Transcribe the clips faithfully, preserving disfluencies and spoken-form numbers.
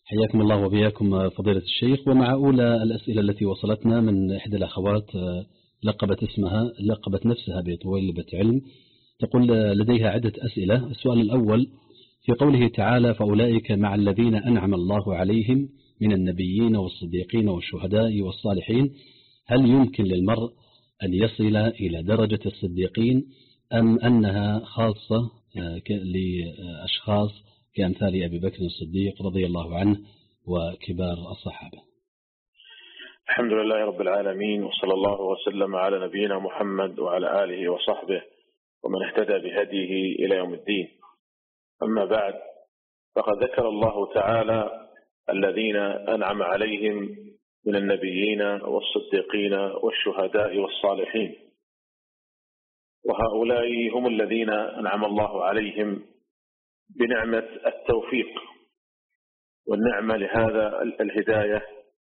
حياكم الله وبياكم فضيلة الشيخ. ومع أولى الأسئلة التي وصلتنا من إحدى الأخوات لقبت اسمها لقبت نفسها بطويلبة علم، تقول لديها عدة أسئلة. السؤال الأول: في قوله تعالى فأولئك مع الذين أنعم الله عليهم من النبيين والصديقين والشهداء والصالحين، هل يمكن للمرء أن يصل إلى درجة الصديقين أم أنها خاصة لأشخاص كأمثال أبي بكر الصديق رضي الله عنه وكبار الصحابة؟ الحمد لله رب العالمين، وصلى الله وسلم على نبينا محمد وعلى آله وصحبه ومن اهتدى بهديه إلى يوم الدين. أما بعد، فقد ذكر الله تعالى الذين أنعم عليهم من النبيين والصديقين والشهداء والصالحين، وهؤلاء هم الذين أنعم الله عليهم بنعمة التوفيق والنعمة لهذا الهداية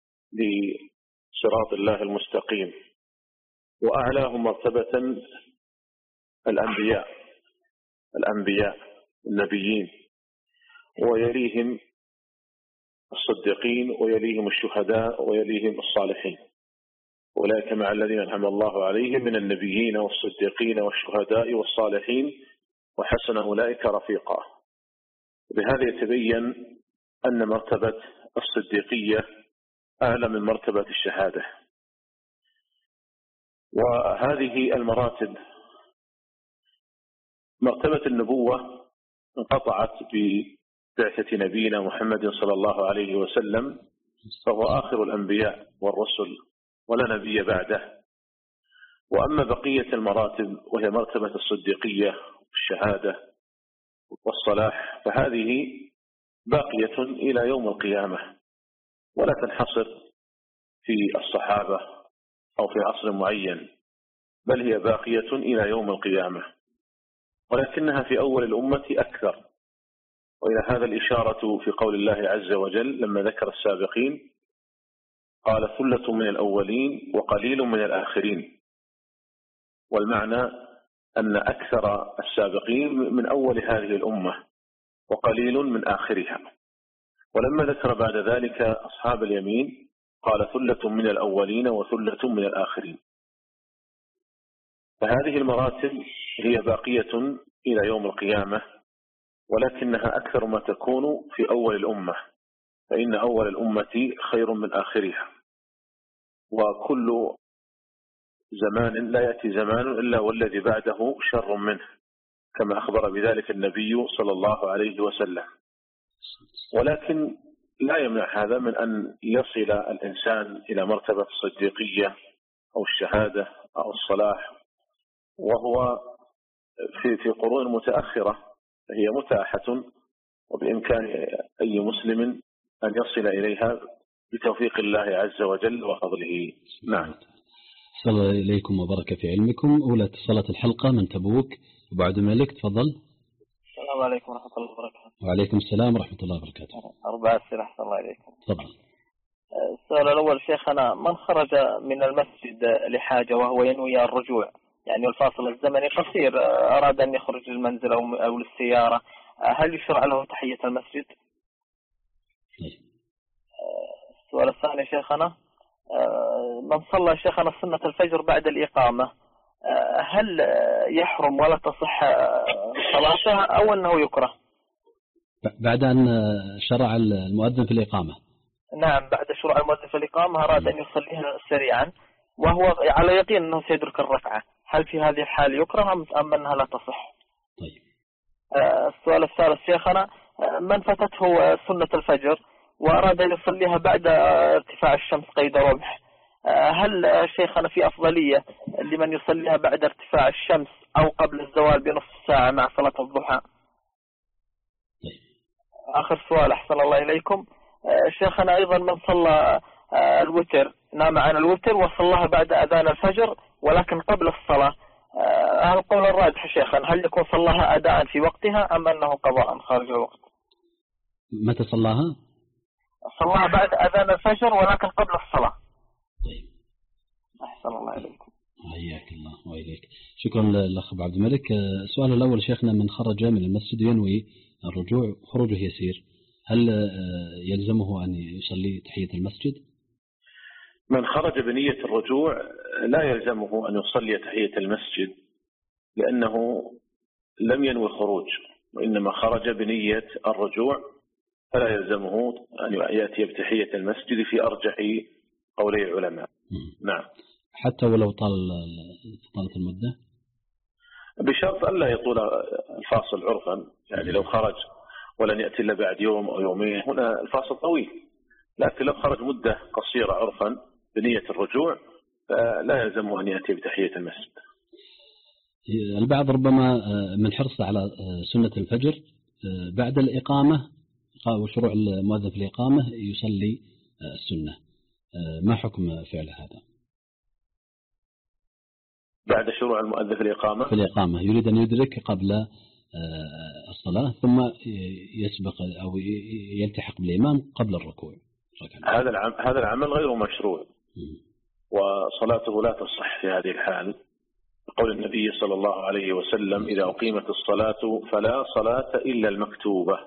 لصراط الله المستقيم. وأعلاهم مرتبة الأنبياء الأنبياء النبيين، ويليهم الصديقين، ويليهم الشهداء، ويليهم الصالحين. أولئك مع الذين أنعم الله عليهم من النبيين والصديقين والشهداء والصالحين وحسن أولئك رفيقا. بهذا يتبين أن مرتبة الصديقية أعلى من مرتبة الشهادة. وهذه المراتب، مرتبة النبوة انقطعت ببعثة نبينا محمد صلى الله عليه وسلم، فهو آخر الأنبياء والرسل ولا نبي بعده. وأما بقية المراتب وهي مرتبة الصديقية والشهادة والصلاح، فهذه باقية إلى يوم القيامة، ولا تنحصر في الصحابة أو في عصر معين، بل هي باقية إلى يوم القيامة، ولكنها في أول الأمة أكثر. وإلى هذا الإشارة في قول الله عز وجل لما ذكر السابقين قال ثلة من الأولين وقليل من الآخرين، والمعنى أن أكثر السابقين من أول هذه الأمة وقليل من آخرها. ولما ذكر بعد ذلك أصحاب اليمين قال ثلة من الأولين وثلة من الآخرين. فهذه المراتب هي باقية إلى يوم القيامة، ولكنها أكثر ما تكون في أول الأمة، فإن أول الأمة خير من آخرها، وكل زمان لا يأتي زمان إلا والذي بعده شر منه، كما أخبر بذلك النبي صلى الله عليه وسلم. ولكن لا يمنع هذا من أن يصل الإنسان إلى مرتبة الصديقية أو الشهادة أو الصلاح، وهو في في قرون متأخرة هي متاحة، وبإمكان أي مسلم أن يصل إليها بتوفيق الله عز وجل وفضله. نعم. صلى إليكم وبركة في علمكم. أولى اتصالات الحلقة من تبوك وبعد مالك، تفضل. السلام عليكم ورحمة الله وبركاته. وعليكم السلام ورحمة الله وبركاته. أربعة أسئلة أحسن الله إليكم. تفضل. السؤال الأول شيخنا: من خرج من المسجد لحاجة وهو ينوي الرجوع، يعني الفاصل الزمني قصير، أراد أن يخرج للمنزل أو للسيارة، هل يشرع له تحية المسجد؟ السؤال الثاني شيخنا: من صلى شيخنا سنة الفجر بعد الإقامة، هل يحرم ولا تصح صلاته أو أنه يكره؟ بعد أن شرع المؤذن في الإقامة. نعم، بعد شروع المؤذن في الإقامة أراد أن يصليها سريعا وهو على يقين أنه سيدرك الركعة، هل في هذه الحال يكره أم أنها لا تصح؟ طيب. السؤال الثالث شيخنا: من فتته سنة الفجر وأراد أن يصليها بعد ارتفاع الشمس قيد رمح، هل شيخنا في أفضلية لمن يصليها بعد ارتفاع الشمس أو قبل الزوال بنصف ساعة مع صلاة الضحى؟ آخر سؤال أحسن الله إليكم شيخنا: أيضا من صلى الوتر، نام عن الوتر وصلىها بعد أذان الفجر ولكن قبل الصلاة، هذا القول الراجح شيخنا، هل يكون صلاها أداء في وقتها أم أنه قضاء خارج الوقت؟ متى صلاها؟ صلاها بعد أذان الفجر ولكن قبل الصلاة. طيب. أحسن الله إليكم. حياك الله وإليك. شكرا للأخ عبد الملك. السؤال الأول شيخنا: من خرج من المسجد ينوي الرجوع، خروجه يسير، هل يلزمه أن يصلي تحية المسجد؟ من خرج بنية الرجوع لا يلزمه أن يصلي تحية المسجد، لأنه لم ينوي الخروج، وإنما خرج بنية الرجوع، فلا يلزمه أن يأتي بتحية المسجد في أرجح قولي العلماء. نعم. حتى ولو طال طالت المدة؟ بشرط ألا يطول الفاصل عرفا، يعني لو خرج ولن يأتي إلا بعد يوم أو يومين هنا الفاصل طويل، لكن لو خرج مدة قصيرة عرفا بنية الرجوع فلا يلزمه أن يأتي بتحية المسجد. البعض ربما من حرصه على سنة الفجر بعد الإقامة وشروع المؤذن في الإقامة يصلي السنة، ما حكم فعل هذا؟ بعد شروع المؤذن في الإقامة في الإقامة يريد أن يدرك قبل الصلاة ثم يسبق أو يلتحق بالإمام قبل الركوع. هذا العمل هذا العمل غير مشروع، وصلاته لا تصح في هذه الحال. قول النبي صلى الله عليه وسلم: إذا أقيمت الصلاة فلا صلاة إلا المكتوبة.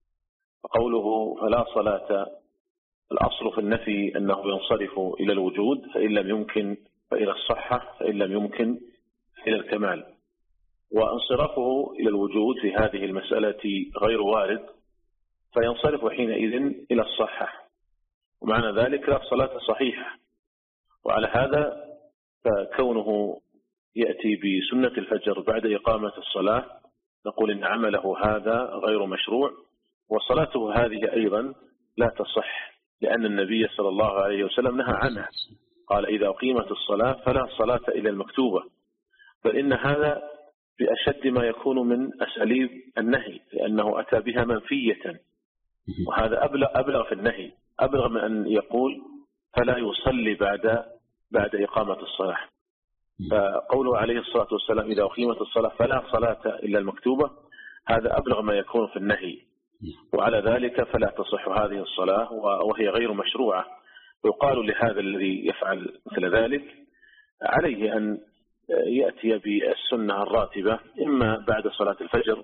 قوله فلا صلاة الأصل في النفي أنه ينصرف إلى الوجود، فإن لم يمكن فإلى الصحة، فإن لم يمكن إلى الكمال. وانصرافه إلى الوجود في هذه المسألة غير وارد، فينصرف حينئذ إلى الصحة، ومعنى ذلك لا صلاة صحيحة. وعلى هذا فكونه يأتي بسنة الفجر بعد إقامة الصلاة نقول إن عمله هذا غير مشروع، وصلاته هذه أيضا لا تصح، لأن النبي صلى الله عليه وسلم نهى عنها، قال: إذا أقيمت الصلاة فلا صلاة إلا المكتوبة. بل إن هذا بأشد ما يكون من أساليب النهي، لأنه أتى بها منفية، وهذا أبلغ, أبلغ في النهي، أبلغ من أن يقول فلا يصلي بعد بعد إقامة الصلاة. فقوله عليه الصلاة والسلام: إذا أقيمت الصلاة فلا صلاة إلا المكتوبة، هذا أبلغ ما يكون في النهي، وعلى ذلك فلا تصح هذه الصلاة وهي غير مشروعة. ويقال لهذا الذي يفعل مثل ذلك عليه أن يأتي بالسنة الراتبة إما بعد صلاة الفجر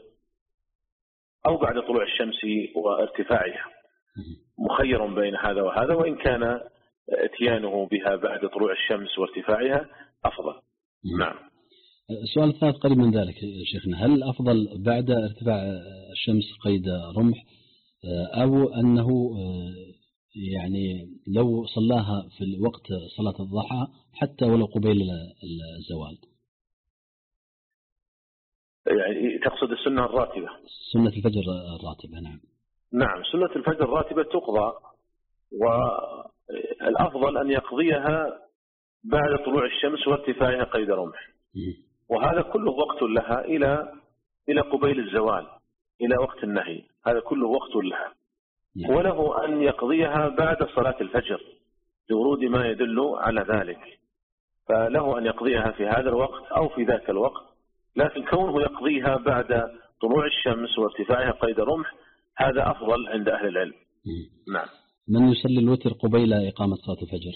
أو بعد طلوع الشمس وارتفاعها، مخير بين هذا وهذا، وإن كان اتيانه بها بعد طلوع الشمس وارتفاعها أفضل. نعم. السؤال الثالث قريب من ذلك شيخنا: هل الأفضل بعد ارتفاع الشمس قيد رمح، أو أنه يعني لو صلاها في وقت صلاة الضحى حتى ولو قبيل الزوال؟ يعني تقصد السنة الراتبة؟ سنة الفجر الراتبة. نعم. نعم، سنة الفجر الراتبة تقضى، والأفضل أن يقضيها بعد طلوع الشمس وارتفاعها قيد رمح، وهذا كله وقت لها إلى إلى قبيل الزوال، إلى وقت النهي، هذا كله وقت لها. وله أن يقضيها بعد صلاة الفجر لورود ما يدل على ذلك، فله أن يقضيها في هذا الوقت أو في ذاك الوقت، لكن كونه يقضيها بعد طلوع الشمس وارتفاعها قيد رمح هذا أفضل عند أهل العلم. نعم. من يصلي الوتر قبيل إقامة صلاة الفجر،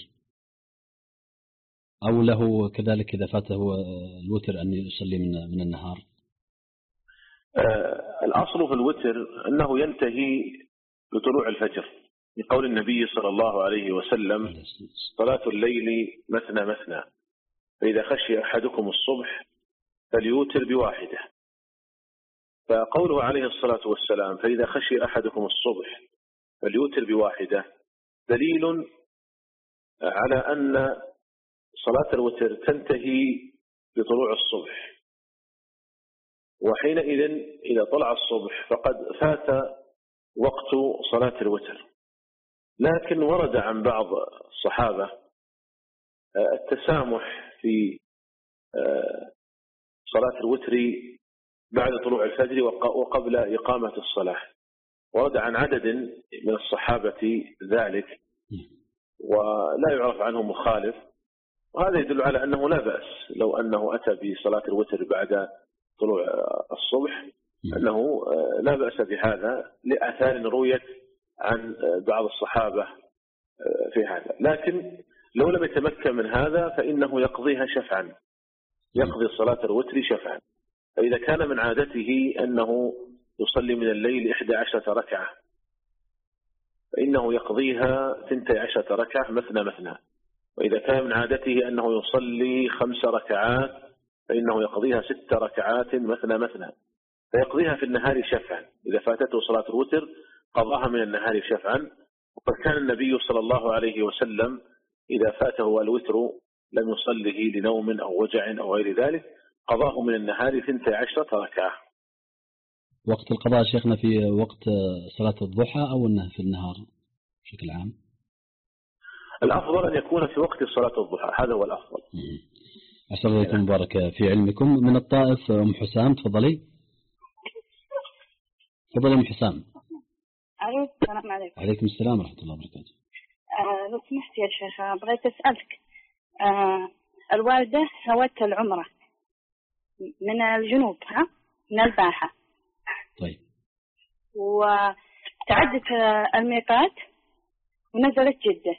أو له كذلك إذا فاته الوتر أن يصلي من من النهار؟ آه الأصل في الوتر أنه ينتهي بطلوع الفجر، لقول النبي صلى الله عليه وسلم: صلاة الليل مثنى مثنى، فإذا خشي أحدكم الصبح فليوتر بواحدة. فقوله عليه الصلاة والسلام: فإذا خشي أحدكم الصبح فليوتر بواحدة، دليل على أن صلاة الوتر تنتهي بطلوع الصبح، وحينئذ إذا طلع الصبح فقد فات وقت صلاة الوتر. لكن ورد عن بعض الصحابة التسامح في صلاة الوتر بعد طلوع الفجر وقبل إقامة الصلاة، ورد عن عدد من الصحابة ذلك، ولا يعرف عنه مخالف، وهذا يدل على أنه لا بأس لو أنه أتى بصلاة الوتر بعد طلوع الصبح، أنه لا بأس بهذا لآثار رويت عن بعض الصحابة في هذا. لكن لو لم يتمكن من هذا فإنه يقضيها شفعا، يقضي صلاة الوتر شفعا. فإذا كان من عادته أنه يصلي من الليل إحدى عشرة ركعة، فإنه يقضيها ثنتي عشرة ركعة مثنى مثنى. وإذا كان من عادته أنه يصلي خمس ركعات فإنه يقضيها ست ركعات مثنى مثنى، فيقضيها في النهار شفعا. إذا فاتته صلاة الوتر قضاها من النهار شفعا. وقد كان النبي صلى الله عليه وسلم إذا فاته الوتر لم يصله لنوم أو وجع أو غير ذلك قضاه من النهار ثنتي عشرة ركعة. وقت القضاء شيخنا في وقت صلاة الضحى أو أنه في النهار بشكل عام؟ الأفضل أن يكون في وقت صلاة الضحى، هذا هو الأفضل. أسأل الله يكون مبارك في علمكم. من الطائف أم حسام، تفضلي. تفضلي أم حسام. ألو، السلام عليكم. عليكم السلام ورحمة الله وبركاته. آه لو سمحت يا شيخ بغيت أسألك، آه الوالدة سوت العمرة من الجنوب، ها من الباحة. طيب. وتعدت الميقات ونزلت جدة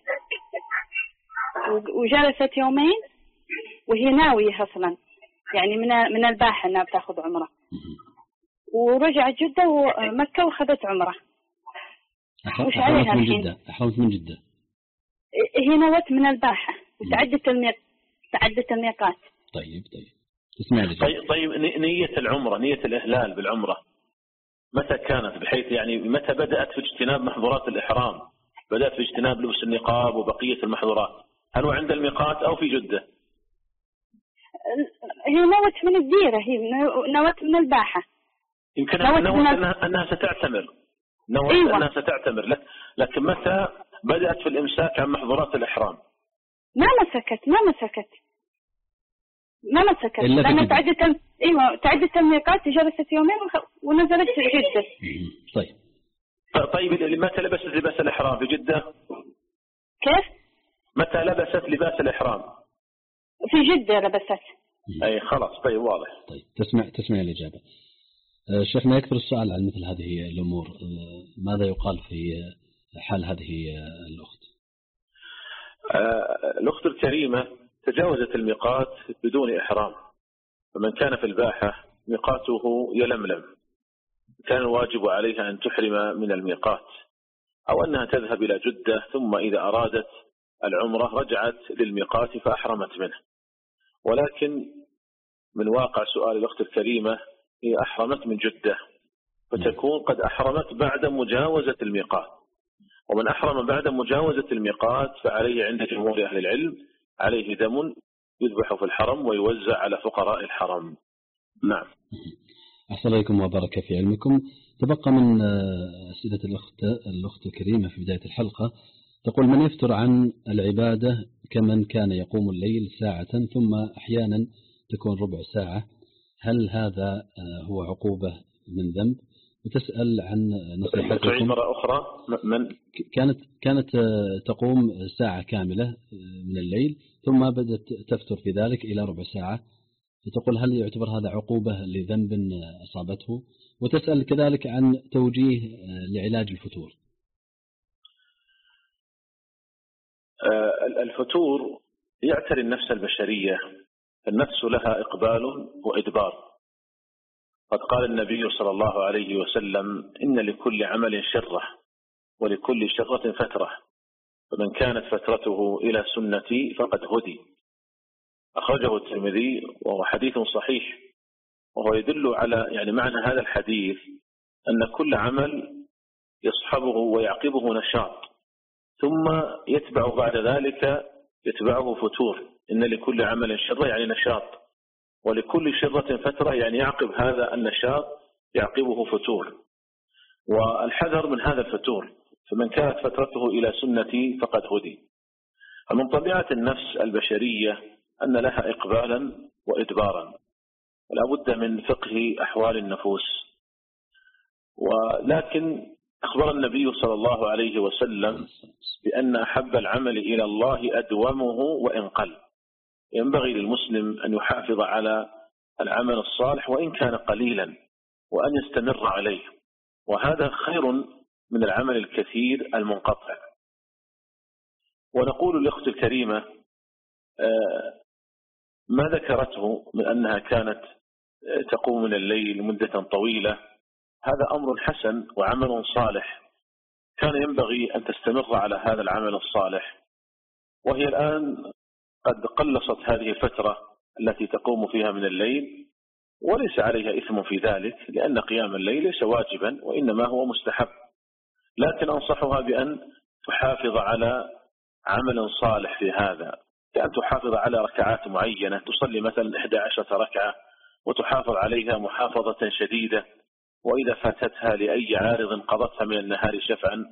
وجلست يومين وهي ناوية أصلا يعني من من الباحة أنها بتاخذ عمرة، ورجعت جدة ومكة وخذت عمرة. وش عليها من الحين؟ جدة. أحرمت من جدة. هي نوت من الباحة وتعدت الميق تعدت الميقات. طيب طيب اسمع لي. طيب طيب نية العمرة، نية الإهلال بالعمرة متى كانت؟ بحيث يعني متى بدأت في اجتناب محظورات الإحرام؟ بدأت في اجتناب لبس النقاب وبقية المحظورات، هل هو عند الميقات أو في جدة؟ هي نوت من الديرة، هي نوت من الباحة. يمكن نوت, نوت من أنها, أنها ستعتمر. نوت أيوة. أنها تعتمر، لكن متى بدأت في الإمساك عن محظورات الإحرام؟ ما مسكت ما مسكت ما مسكت لأنها تعدت ال... ايوه تعدت الميقات، جلست يومين ونزلت في جدة. طيب طيب متى لبست لباس الإحرام في جدة؟ كيف؟ متى لبست لباس الإحرام؟ في جدة لبست. أي خلاص. طيب واضح. طيب تسمع تسمع الإجابة. شيخنا يكثر السؤال عن مثل هذه الأمور، ماذا يقال في حال هذه الأخت؟ الأخت الكريمة تجاوزت الميقات بدون إحرام، فمن كان في الباحة ميقاته يلملم كان الواجب عليها أن تحرم من الميقات، أو أنها تذهب إلى جدة ثم إذا أرادت العمرة رجعت للميقات فأحرمت منه. ولكن من واقع سؤال الأخت الكريمة هي أحرمت من جدة، فتكون قد أحرمت بعد مجاوزة الميقات، ومن أحرم بعد مجاوزة الميقات فعليه عند جمهور أهل العلم عليه دم يذبح في الحرم ويوزع على فقراء الحرم. نعم. أحسن عليكم وبارك في علمكم. تبقى من أسئلة الأخت الأخت الكريمة في بداية الحلقة، تقول: من يفتر عن العبادة كمن كان يقوم الليل ساعة ثم أحيانا تكون ربع ساعة، هل هذا هو عقوبة من ذنب؟ وتسأل عن نصيحتكم. مرة أخرى، من كانت كانت تقوم ساعة كاملة من الليل ثم بدأت تفتر في ذلك إلى ربع ساعة، فتقول هل يعتبر هذا عقوبة لذنب أصابته؟ وتسأل كذلك عن توجيه لعلاج الفتور. الفتور يعتري النفس البشرية، النفس لها إقبال وإدبار. قد قال النبي صلى الله عليه وسلم: إن لكل عمل شرة ولكل شرة فترة، فمن كانت فترته إلى سنتي فقد هدي. أخرجه الترمذي وهو حديث صحيح، وهو يدل على يعني معنى هذا الحديث أن كل عمل يصحبه ويعقبه نشاط، ثم يتبع بعد ذلك يتبعه فتور. إن لكل عمل شرة يعني نشاط، ولكل شرة فترة يعني يعقب هذا النشاط يعقبه فتور. والحذر من هذا الفتور، فمن كانت فترته إلى سنتي فقد هدي. فمن طبيعة النفس البشرية أن لها إقبالا وإدبارا، ولا بد من فقه أحوال النفوس. ولكن أخبر النبي صلى الله عليه وسلم بأن أحب العمل إلى الله أدومه وإن قل. ينبغي للمسلم أن يحافظ على العمل الصالح وإن كان قليلا، وأن يستمر عليه، وهذا خير من العمل الكثير المنقطع. ونقول للأخت الكريمة ما ذكرته من أنها كانت تقوم من الليل مدة طويلة، هذا أمر حسن وعمل صالح كان ينبغي أن تستمر على هذا العمل الصالح. وهي الآن قد قلصت هذه الفترة التي تقوم فيها من الليل، وليس عليها إثم في ذلك، لأن قيام الليل ليس واجبا وإنما هو مستحب، لكن أنصحها بأن تحافظ على عمل صالح في هذا، كأن تحافظ على ركعات معينة، تصلي مثلا إحدى عشرة ركعة وتحافظ عليها محافظة شديدة، وإذا فاتتها لأي عارض قضتها من النهار شفعا،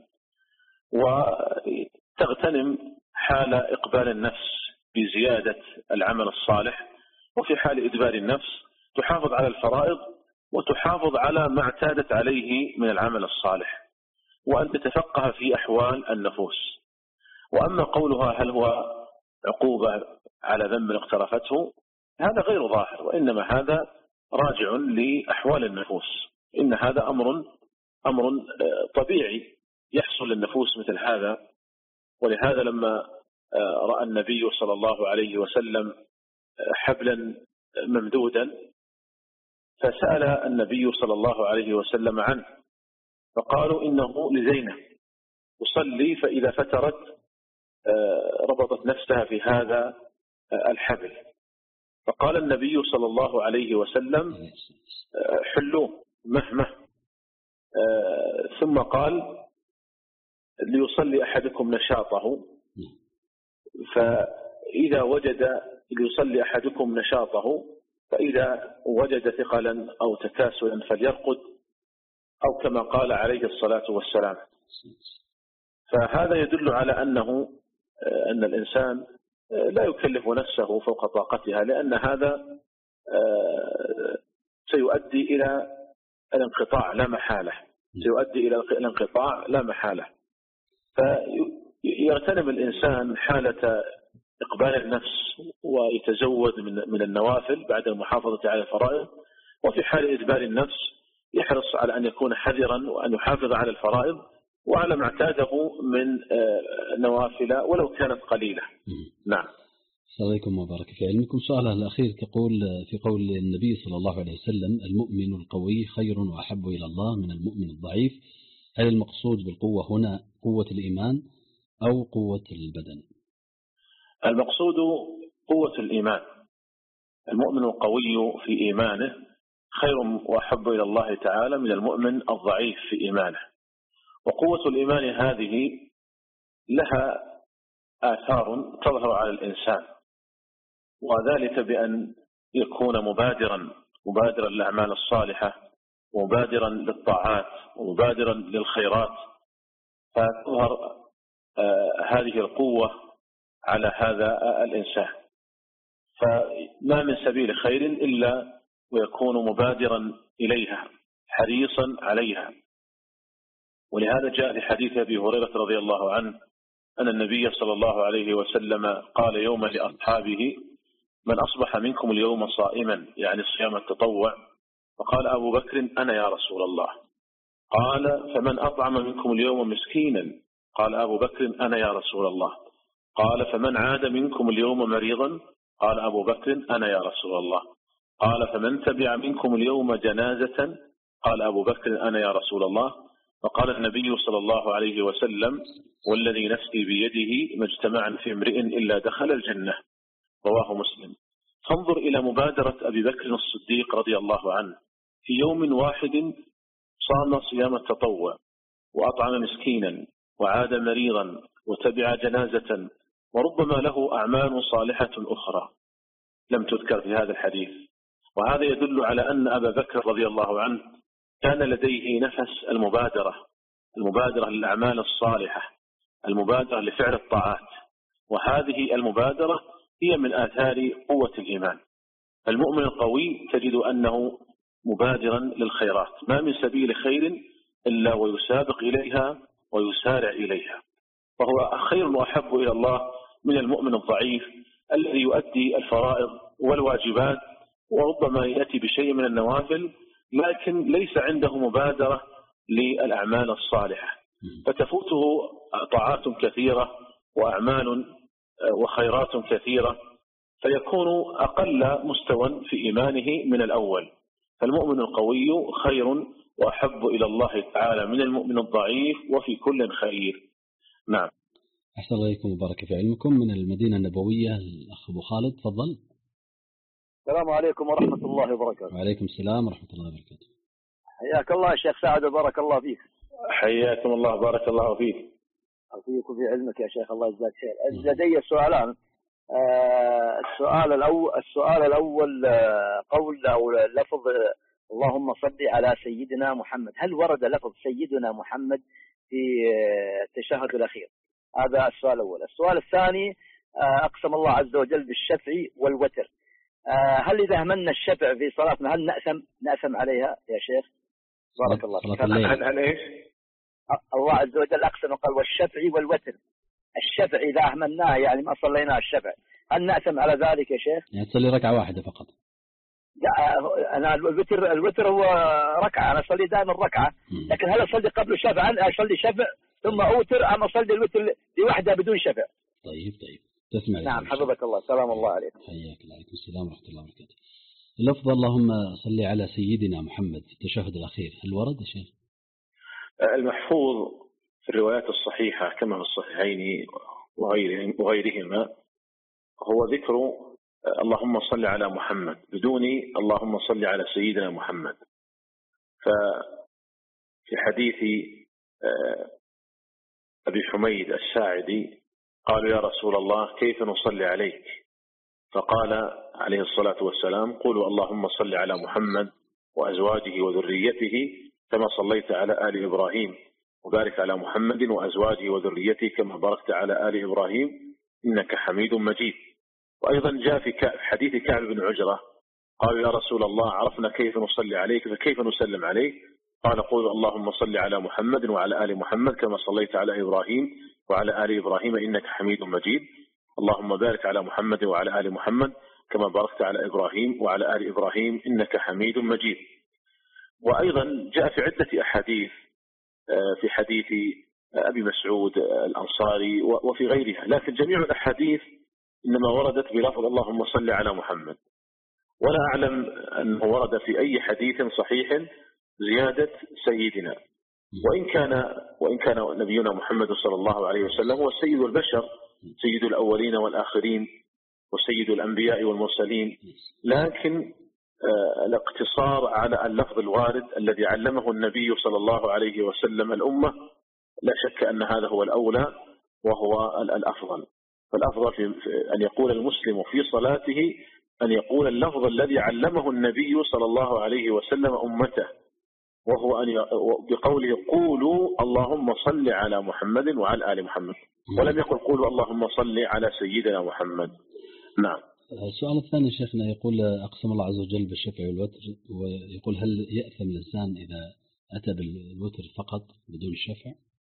وتغتنم حال إقبال النفس بزيادة العمل الصالح، وفي حال إدبار النفس تحافظ على الفرائض وتحافظ على ما اعتادت عليه من العمل الصالح، وأن تتفقه في أحوال النفوس. وأما قولها هل هو عقوبة على ذنب اقترفته، هذا غير ظاهر، وإنما هذا راجع لأحوال النفوس. إن هذا أمر أمر طبيعي يحصل للنفوس مثل هذا. ولهذا لما رأى النبي صلى الله عليه وسلم حبلا ممدودا فسأل النبي صلى الله عليه وسلم عنه، فقالوا إنه لزينب تصلي فإذا فترت ربطت نفسها في هذا الحبل، فقال النبي صلى الله عليه وسلم حلوه مهمه، ثم قال ليصلي أحدكم نشاطه، فإذا وجد ليصلي أحدكم نشاطه فإذا وجد ثقلا أو تكاسلا فليرقد، أو كما قال عليه الصلاة والسلام. فهذا يدل على أنه أن الإنسان لا يكلف نفسه فوق طاقتها، لأن هذا سيؤدي إلى الانقطاع لا محالة، سيؤدي إلى الانقطاع لا محالة. فيغتنم الإنسان حالة إقبال النفس ويتزود من النوافل بعد المحافظة على الفرائض، وفي حال إدبار النفس يحرص على أن يكون حذرا وأن يحافظ على الفرائض وعلى ما اعتاده من نوافل ولو كانت قليلة. نعم. السلام عليكم وبارك في علمكم. سؤالها الأخير تقول في قول النبي صلى الله عليه وسلم المؤمن القوي خير وأحب إلى الله من المؤمن الضعيف، هل المقصود بالقوة هنا قوة الإيمان أو قوة البدن؟ المقصود قوة الإيمان. المؤمن القوي في إيمانه خير وأحب إلى الله تعالى من المؤمن الضعيف في إيمانه. وقوة الإيمان هذه لها آثار تظهر على الإنسان، وذلك بأن يكون مبادرا مبادرا للأعمال الصالحة، مبادرا للطاعات، ومبادرا للخيرات، فتظهر آه هذه القوة على هذا الإنسان. فما من سبيل خير إلا ويكون مبادرا إليها حريصا عليها. ولهذا جاء في حديث أبي هريرة رضي الله عنه أن النبي صلى الله عليه وسلم قال يوما لأصحابه من أصبح منكم اليوم صائما، يعني صيام التطوع، فقال أبو بكر أنا يا رسول الله. قال فمن أطعم منكم اليوم مسكينا، قال أبو بكر أنا يا رسول الله. قال فمن عاد منكم اليوم مريضا، قال أبو بكر أنا يا رسول الله. قال فمن تبع منكم اليوم جنازة، قال أبو بكر أنا يا رسول الله. فقال النبي صلى الله عليه وسلم والذي نفسي بيده ما اجتمعا في امرئ إلا دخل الجنة، رواه مسلم. فانظر إلى مبادرة أبي بكر الصديق رضي الله عنه، في يوم واحد صام صيام التطوع وأطعم مسكينا وعاد مريضا وتبع جنازة، وربما له أعمال صالحة أخرى لم تذكر في هذا الحديث. وهذا يدل على أن أبا بكر رضي الله عنه كان لديه نفس المبادرة المبادرة للأعمال الصالحة، المبادرة لفعل الطاعات، وهذه المبادرة هي من آثار قوة الإيمان. المؤمن القوي تجد أنه مبادرا للخيرات، ما من سبيل خير إلا ويسابق إليها ويسارع إليها، فهو خير وأحب إلى الله من المؤمن الضعيف الذي يؤدي الفرائض والواجبات وربما يأتي بشيء من النوافل لكن ليس عنده مبادرة للأعمال الصالحة، فتفوته طاعات كثيرة وأعمال وخيرات كثيرة، فيكون أقل مستوى في إيمانه من الأول. فالمؤمن القوي خير وأحب إلى الله تعالى من المؤمن الضعيف وفي كل خير. نعم. أحسن الله إليكم وبارك في علمكم. من المدينة النبوية الأخ أبو خالد، تفضل. السلام عليكم ورحمة الله وبركاته. وعليكم السلام ورحمة الله وبركاته. حياك الله يا شيخ سعد وبارك الله فيك. حياكم الله بارك الله فيك. أفيكم في علمك يا شيخ، الله يجزاك خير. لدي سؤالان. آه السؤال الأول السؤال الأول آه قول أو لفظ آه اللهم صل على سيدنا محمد، هل ورد لفظ سيدنا محمد في آه التشهد الأخير؟ هذا السؤال الأول. السؤال الثاني، آه أقسم الله عز وجل بالشفع والوتر، آه هل إذا همنا الشفع في صلاتنا هل نأثم نأثم عليها يا شيخ؟ بارك الله فيك. هل هل إيش؟ الله عز وجل أقسم قال والشفع والوتر. الشفع إذا أهملناه يعني ما صلينا الشفع هل نأثم على ذلك يا شيخ؟ يعني تصلي ركعة واحدة فقط؟ لا أنا الوتر الوتر هو ركعة، أنا أصلي دائما ركعة، لكن هل أصلي قبل الشفع أصلي شفع ثم أوتر أم أصلي الوتر لوحدة بدون شفع؟ طيب طيب تسمع. نعم حفظك الله. سلام الله عليكم. حياك الله. عليكم السلام ورحمة الله وبركاته. اللفظ اللهم صل على سيدنا محمد في التشهد الأخير هل ورد يا شيخ؟ المحفوظ في الروايات الصحيحة كما في الصحيحين وغيرهما هو ذكر اللهم صل على محمد بدون اللهم صل على سيدنا محمد. ففي حديث أبي حميد الساعدي قالوا يا رسول الله كيف نصلي عليك؟ فقال عليه الصلاة والسلام قولوا اللهم صل على محمد وأزواجه وذريته كما صليت على آل إبراهيم وبارك على محمد وأزواجه وذريته كما باركت على آل إبراهيم إنك حميد مجيد. وأيضا جاء في حديث كعب بن عجرة قالوا يا رسول الله عرفنا كيف نصلي عليك فكيف نسلم عليك؟ قال قولوا اللهم صل على محمد وعلى آل محمد كما صليت على إبراهيم وعلى آل إبراهيم إنك حميد مجيد. اللهم بارك على محمد وعلى آل محمد كما باركت على إبراهيم وعلى آل إبراهيم إنك حميد مجيد. وأيضا جاء في عدة أحاديث في حديث أبي مسعود الأنصاري وفي غيرها، لكن جميع الأحاديث إنما وردت بلفظ اللهم صل على محمد، ولا أعلم أنه ورد في أي حديث صحيح زيادة سيدنا، وإن كان وإن كان نبينا محمد صلى الله عليه وسلم هو سيد البشر سيد الأولين والآخرين وسيد الأنبياء والمرسلين، لكن الاقتصار على اللفظ الوارد الذي علمه النبي صلى الله عليه وسلم الأمة لا شك أن هذا هو الأولى وهو الأفضل. فالأفضل في أن يقول المسلم في صلاته أن يقول اللفظ الذي علمه النبي صلى الله عليه وسلم أمته، وهو أن بقوله قولوا اللهم صل على محمد وعلى آل محمد، ولم يقل قولوا اللهم صل على سيدنا محمد. نعم. السؤال الثاني شيخنا يقول أقسم الله عز وجل بالشفع والوتر، ويقول هل يأثم الإنسان إذا أتى بالوتر فقط بدون الشفع؟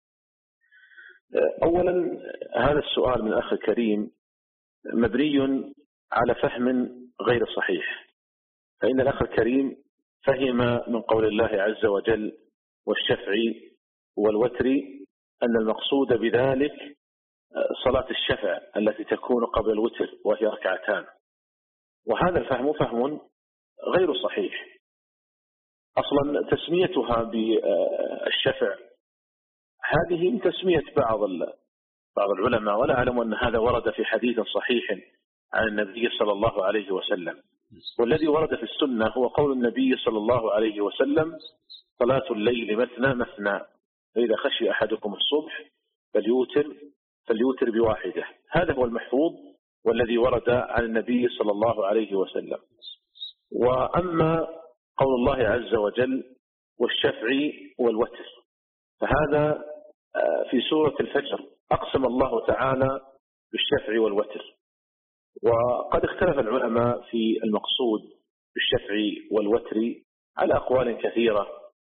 أولا هذا السؤال من أخي الكريم مبني على فهم غير صحيح، فإن الأخ الكريم فهم من قول الله عز وجل والشفع والوتر أن المقصود بذلك صلاة الشفع التي تكون قبل الوتر وهي ركعتان، وهذا الفهم فهم غير صحيح. أصلا تسميتها بالشفع هذه من تسمية بعض بعض العلماء، ولا أعلم أن هذا ورد في حديث صحيح عن النبي صلى الله عليه وسلم، والذي ورد في السنة هو قول النبي صلى الله عليه وسلم صلاة الليل مثنى مثنى فإذا خشي أحدكم الصبح فليوتر فليوتر بواحدة. هذا هو المحفوظ والذي ورد عن النبي صلى الله عليه وسلم. وأما قول الله عز وجل والشفع والوتر فهذا في سورة الفجر أقسم الله تعالى بالشفع والوتر، وقد اختلف العلماء في المقصود بالشفع والوتر على أقوال كثيرة.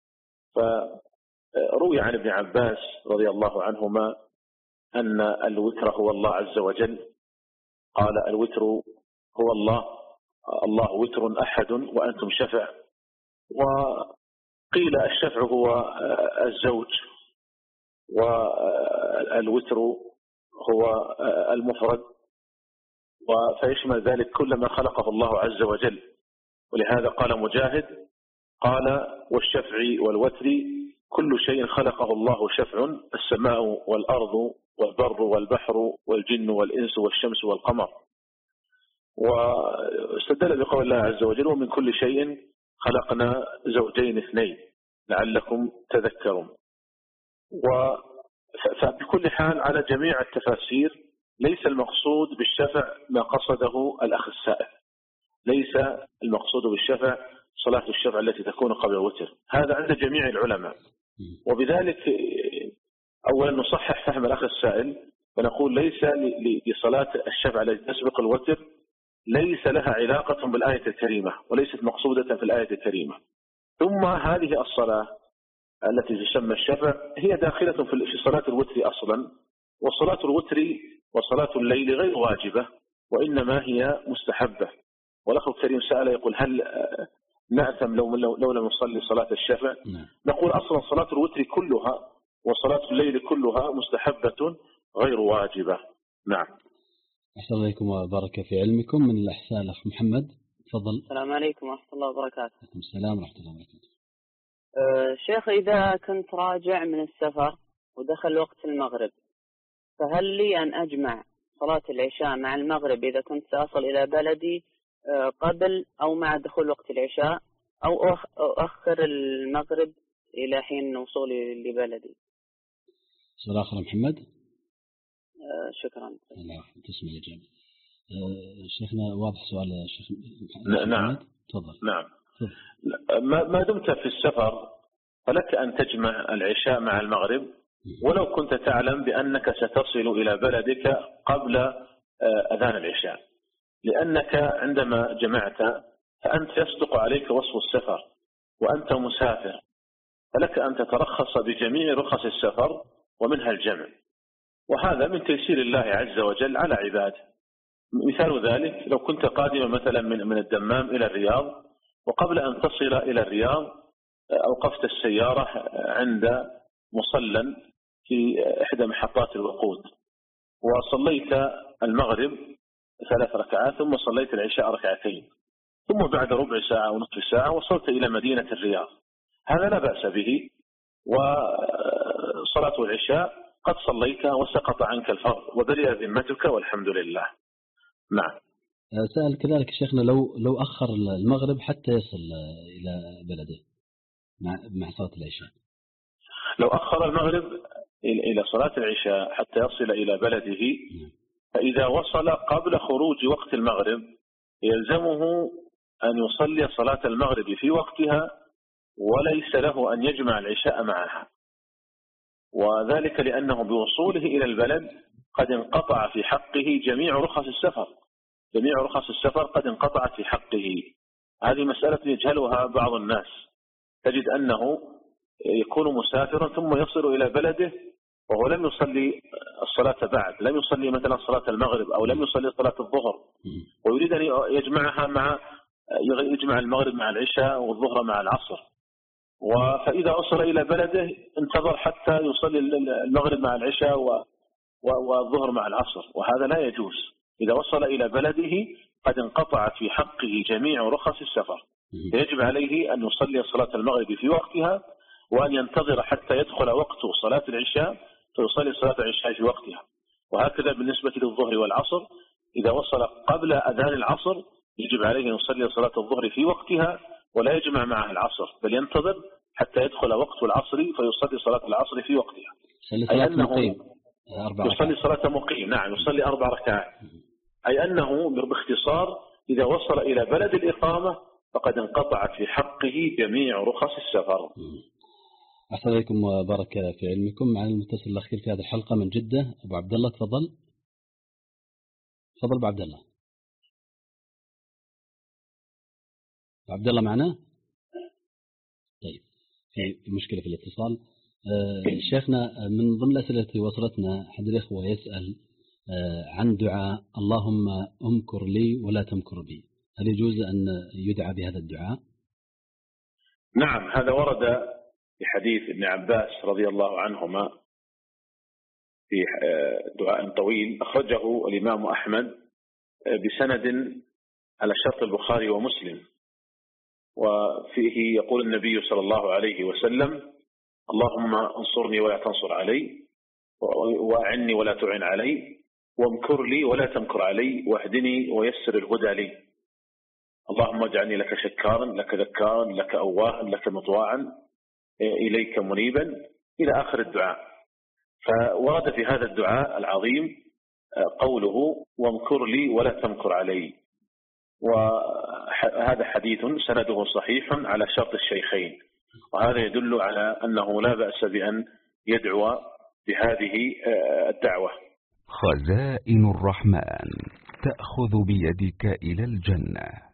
فروي عن ابن عباس رضي الله عنهما أن الوتر هو الله عز وجل، قال الوتر هو الله، الله وتر أحد وأنتم شفع. وقيل الشفع هو الزوج، والوتر هو المفرد، فيشمل ذلك كل ما خلقه الله عز وجل. ولهذا قال مجاهد قال والشفع والوتر كل شيء خلقه الله شفع، السماء والأرض والبر والبحر والجن والإنس والشمس والقمر. واستدل بقول الله عز وجل ومن كل شيء خلقنا زوجين اثنين لعلكم تذكرون. فبكل حال على جميع التفاسير ليس المقصود بالشفع ما قصده الأخ السائل، ليس المقصود بالشفع صلاة الشفع التي تكون قبل الوتر، هذا عند جميع العلماء. وبذلك أولا نصحح فهم الأخ السائل ونقول ليس لصلاة الشفع التي تسبق الوتر ليس لها علاقة بالآية الكريمة وليست مقصودة في الآية الكريمة. ثم هذه الصلاة التي تسمى الشفع هي داخلة في صلاة الوتر أصلا، وصلاة الوتر وصلاة الليل غير واجبة وإنما هي مستحبة. والأخ الكريم سأل يقول هل نأثم لو, لو لم نصلي صلاة الشفع؟ نقول أصلا صلاة الوتر كلها وصلاة الليل كلها مستحبة غير واجبة. نعم. أحسن عليكم وبارك في علمكم. من الأحساء الأخ محمد تفضل. السلام عليكم ورحمة الله وبركاته. عليكم السلام ورحمة الله وبركاته. أه شيخ، إذا كنت راجع من السفر ودخل وقت المغرب فهل لي أن أجمع صلاة العشاء مع المغرب إذا كنت سأصل إلى بلدي أه قبل أو مع دخول وقت العشاء، أو أؤخر المغرب إلى حين وصولي لبلدي؟ سؤال آخر محمد. أه شكرا. الله تسمع الإجابة. أه شيخنا واضح سؤال الشيخ محمد؟ نعم تفضل. نعم. ما دمت في السفر فلك أن تجمع العشاء مع المغرب ولو كنت تعلم بأنك ستصل إلى بلدك قبل أذان العشاء، لأنك عندما جمعت فأنت يصدق عليك وصف السفر وأنت مسافر، فلك أن تترخص بجميع رخص السفر ومنها الجمع، وهذا من تيسير الله عز وجل على عباده. مثال ذلك لو كنت قادما مثلا من من الدمام إلى الرياض، وقبل أن تصل إلى الرياض أوقفت السيارة عند مصلى في إحدى محطات الوقود وصليت المغرب ثلاث ركعات ثم صليت العشاء ركعتين، ثم بعد ربع ساعة ونصف ساعة وصلت إلى مدينة الرياض، هذا لا بأس به، وصلاة العشاء قد صليتها وسقط عنك الفرض وبرئ ذمتك والحمد لله. نعم. سأل كذلك شيخنا لو لو أخر المغرب حتى يصل إلى بلده مع مع صلاة العشاء. لو أخر المغرب إلى صلاة العشاء حتى يصل إلى بلده، فإذا وصل قبل خروج وقت المغرب يلزمه أن يصلي صلاة المغرب في وقتها وليس له أن يجمع العشاء معها، وذلك لأنه بوصوله إلى البلد قد انقطع في حقه جميع رخص السفر، جميع رخص السفر قد انقطعت في حقه. هذه مسألة يجهلها بعض الناس، تجد أنه يكون مسافرا ثم يصل إلى بلده وهو لم يصلي الصلاة بعد، لم يصلي مثلا صلاة المغرب أو لم يصلي صلاة الظهر، ويريد أن يجمعها مع يجمع المغرب مع العشاء والظهر مع العصر، فإذا وصل إلى بلده انتظر حتى يصلي المغرب مع العشاء والظهر مع العصر، وهذا لا يجوز. إذا وصل إلى بلده قد انقطعت في حقه جميع رخص السفر، فيجب عليه أن يصلي صلاة المغرب في وقتها وأن ينتظر حتى يدخل وقت صلاة العشاء فيصلي صلاة العشاء في وقتها. وهكذا بالنسبة للظهر والعصر، إذا وصل قبل أذان العصر يجب عليه أن يصلي صلاة الظهر في وقتها ولا يجمع معها العصر، بل ينتظر حتى يدخل وقت العصر فيصلي صلاة العصر في وقتها. أي أنه يصلي صلاة مقيم. نعم، يصلي أربع ركعات. أي أنه باختصار إذا وصل إلى بلد الإقامة فقد انقطعت في حقه جميع رخص السفر. أحسن عليكم وبارك في علمكم. معنا المتصل الأخير في هذه الحلقة من جدة أبو عبد الله، تفضل. تفضل أبو عبد الله. أبو عبد الله معنا؟ طيب، في مشكلة في الاتصال. آه شيخنا، من ضمن الأسئلة التي وصلتنا أحد الإخوة يسأل آه عن دعاء اللهم أمكر لي ولا تمكر بي، هل يجوز أن يدعى بهذا الدعاء؟ نعم، هذا ورد في حديث ابن عباس رضي الله عنهما في دعاء طويل أخرجه الإمام أحمد بسند على شرط البخاري ومسلم، وفيه يقول النبي صلى الله عليه وسلم: اللهم انصرني ولا تنصر علي، وأعني ولا تعن علي، وامكر لي ولا تمكر علي، واهدني ويسر الهدى لي. اللهم اجعلني لك شكارا، لك ذكارا، لك أواها، لك مطواعا، إليك منيبا، إلى آخر الدعاء. فورد في هذا الدعاء العظيم قوله: وامكر لي ولا تمكر علي. وهذا حديث سنده صحيح على شرط الشيخين، وهذا يدل على أنه لا بأس بأن يدعو بهذه الدعوة. خزائن الرحمن تأخذ بيدك إلى الجنة.